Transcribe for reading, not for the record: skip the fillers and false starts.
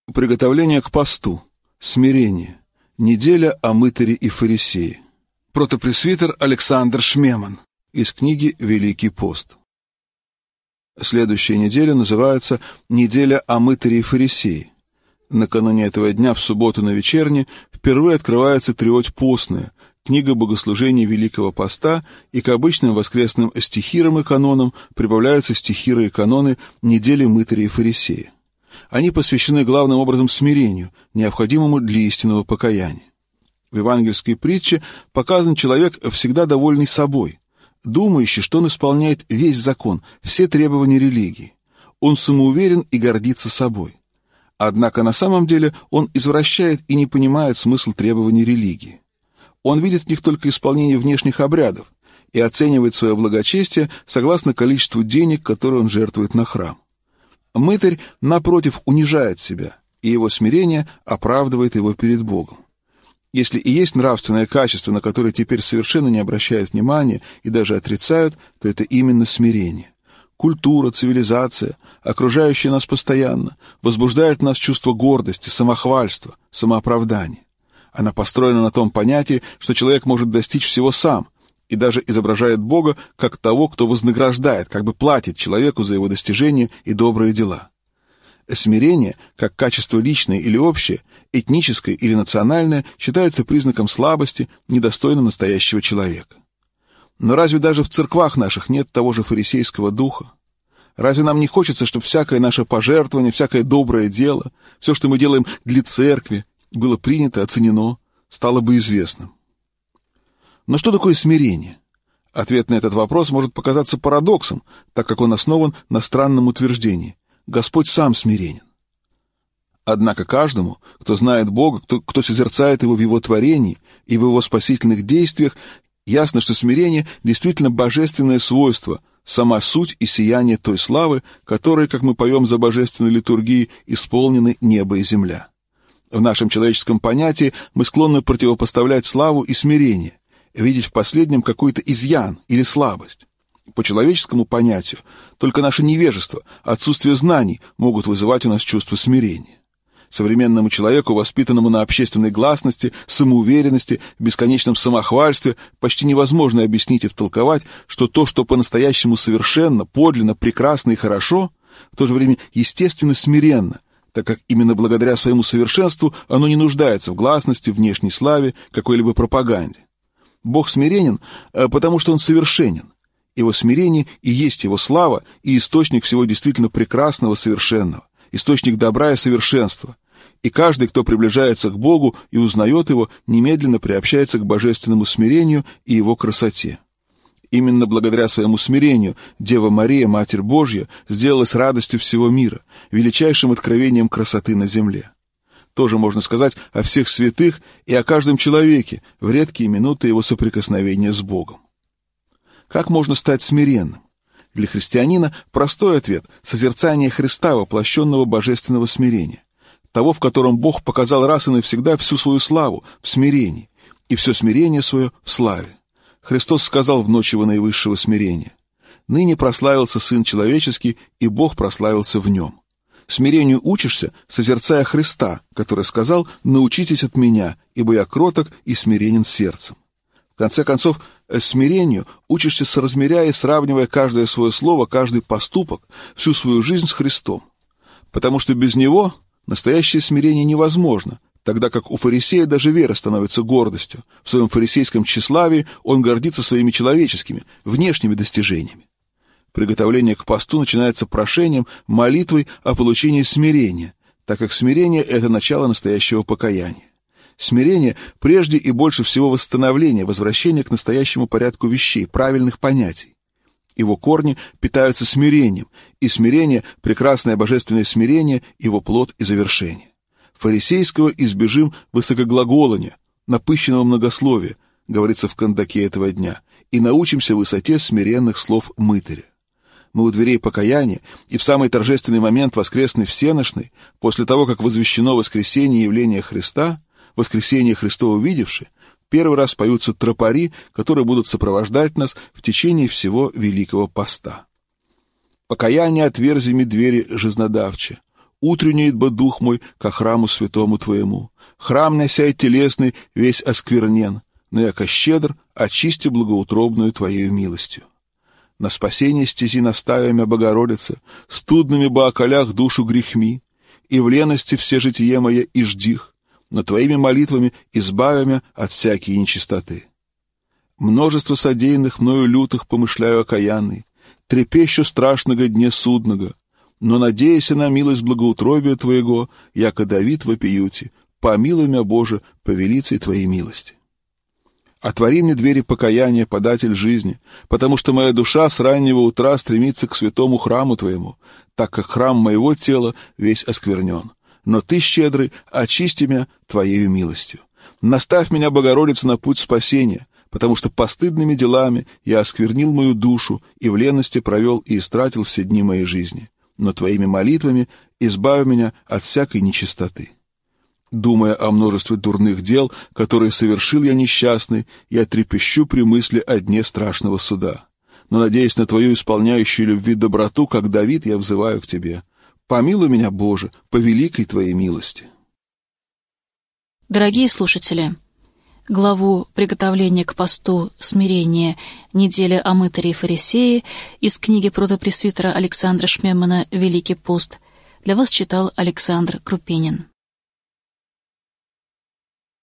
Приготовление к посту. Смирение. Неделя о мытаре и фарисее. Протопресвитер Александр Шмеман. Из книги «Великий пост». Следующая неделя называется «Неделя о мытаре и фарисее». Накануне этого дня, в субботу на вечерне, впервые открывается триоть постная, книга богослужений Великого Поста, и к обычным воскресным стихирам и канонам прибавляются стихиры и каноны недели мытаря и фарисея. Они посвящены главным образом смирению, необходимому для истинного покаяния. В евангельской притче показан человек, всегда довольный собой, думающий, что он исполняет весь закон, все требования религии. Он самоуверен и гордится собой. Однако на самом деле он извращает и не понимает смысл требований религии. Он видит в них только исполнение внешних обрядов и оценивает свое благочестие согласно количеству денег, которые он жертвует на храм. Мытарь, напротив, унижает себя, и его смирение оправдывает его перед Богом. Если и есть нравственное качество, на которое теперь совершенно не обращают внимания и даже отрицают, то это именно смирение. Культура, цивилизация, окружающая нас постоянно, возбуждает в нас чувство гордости, самохвальства, самооправдания. Она построена на том понятии, что человек может достичь всего сам, и даже изображает Бога как того, кто вознаграждает, как бы платит человеку за его достижения и добрые дела. Смирение, как качество личное или общее, этническое или национальное, считается признаком слабости, недостойным настоящего человека. Но разве даже в церквах наших нет того же фарисейского духа? Разве нам не хочется, чтобы всякое наше пожертвование, всякое доброе дело, все, что мы делаем для церкви, было принято, оценено, стало бы известным? Но что такое смирение? Ответ на этот вопрос может показаться парадоксом, так как он основан на странном утверждении: Господь сам смиренен. Однако каждому, кто знает Бога, кто созерцает Его в Его творении и в Его спасительных действиях, ясно, что смирение действительно божественное свойство, сама суть и сияние той славы, которой, как мы поем за божественной литургией, исполнены небо и земля. В нашем человеческом понятии мы склонны противопоставлять славу и смирение, видеть в последнем какой-то изъян или слабость. По человеческому понятию только наше невежество, отсутствие знаний могут вызывать у нас чувство смирения. Современному человеку, воспитанному на общественной гласности, самоуверенности, бесконечном самохвальстве, почти невозможно объяснить и втолковать, что то, что по-настоящему совершенно, подлинно, прекрасно и хорошо, в то же время естественно смиренно, так как именно благодаря своему совершенству оно не нуждается в гласности, внешней славе, какой-либо пропаганде. Бог смиренен, потому что Он совершенен. Его смирение и есть Его слава и источник всего действительно прекрасного, совершенного, источник добра и совершенства. И каждый, кто приближается к Богу и узнает Его, немедленно приобщается к божественному смирению и Его красоте. Именно благодаря своему смирению Дева Мария, Матерь Божья, сделалась радостью всего мира, величайшим откровением красоты на земле. Тоже можно сказать о всех святых и о каждом человеке в редкие минуты его соприкосновения с Богом. Как можно стать смиренным? Для христианина простой ответ – созерцание Христа, воплощенного божественного смирения, того, в котором Бог показал раз и навсегда всю свою славу в смирении, и все смирение свое в славе. Христос сказал в ночь его наивысшего смирения: «Ныне прославился Сын Человеческий, и Бог прославился в нем». Смирению учишься, созерцая Христа, который сказал: «Научитесь от меня, ибо я кроток и смиренен сердцем». В конце концов, смирению учишься, соразмеряя и сравнивая каждое свое слово, каждый поступок, всю свою жизнь с Христом. Потому что без Него настоящее смирение невозможно, тогда как у фарисея даже вера становится гордостью. В своем фарисейском тщеславии он гордится своими человеческими, внешними достижениями. Приготовление к посту начинается прошением, молитвой о получении смирения, так как смирение — это начало настоящего покаяния. Смирение — прежде и больше всего восстановление, возвращение к настоящему порядку вещей, правильных понятий. Его корни питаются смирением, и смирение, прекрасное божественное смирение, его плод и завершение. Фарисейского избежим высокоглаголания, напыщенного многословия, говорится в кандаке этого дня, и научимся высоте смиренных слов мытаря. Мы у дверей покаяния, и в самый торжественный момент воскресной всенощной, после того, как возвещено воскресение явления Христа, воскресение Христово увидевши, первый раз поются тропари, которые будут сопровождать нас в течение всего Великого Поста. Покаяние отверзи ми двери жизнодавче, Утренняет бы дух мой ко храму святому Твоему. Храм носяй телесный весь осквернен, но яко щедр, очисти благоутробную Твоею милостью. На спасение стези наставя мя, Богородица, студными бы околях душу грехми, и в лености все житие мое и ждих, но Твоими молитвами избавя мя от всякой нечистоты. Множество содеянных мною лютых помышляю окаянный, трепещу страшного дне судного, но, надеяся на милость благоутробия Твоего, яко Давид вопиюти, помилуй мя, Боже, по велицей Твоей милости. Отвори мне двери покаяния, податель жизни, потому что моя душа с раннего утра стремится к святому храму Твоему, так как храм моего тела весь осквернен. Но Ты, щедрый, очисти мя Твоею милостью. Наставь меня, Богородица, на путь спасения, потому что постыдными делами я осквернил мою душу и в ленности провел и истратил все дни моей жизни. Но Твоими молитвами избавь меня от всякой нечистоты. Думая о множестве дурных дел, которые совершил я несчастный, я трепещу при мысли о дне страшного суда. Но, надеясь на Твою исполняющую любви доброту, как Давид, я взываю к Тебе. Помилуй меня, Боже, по великой Твоей милости. Дорогие слушатели, главу «Приготовление к посту, смирение, неделя о мытаре и фарисее» из книги протопресвитера Александра Шмемана «Великий пост» для вас читал Александр Крупинин.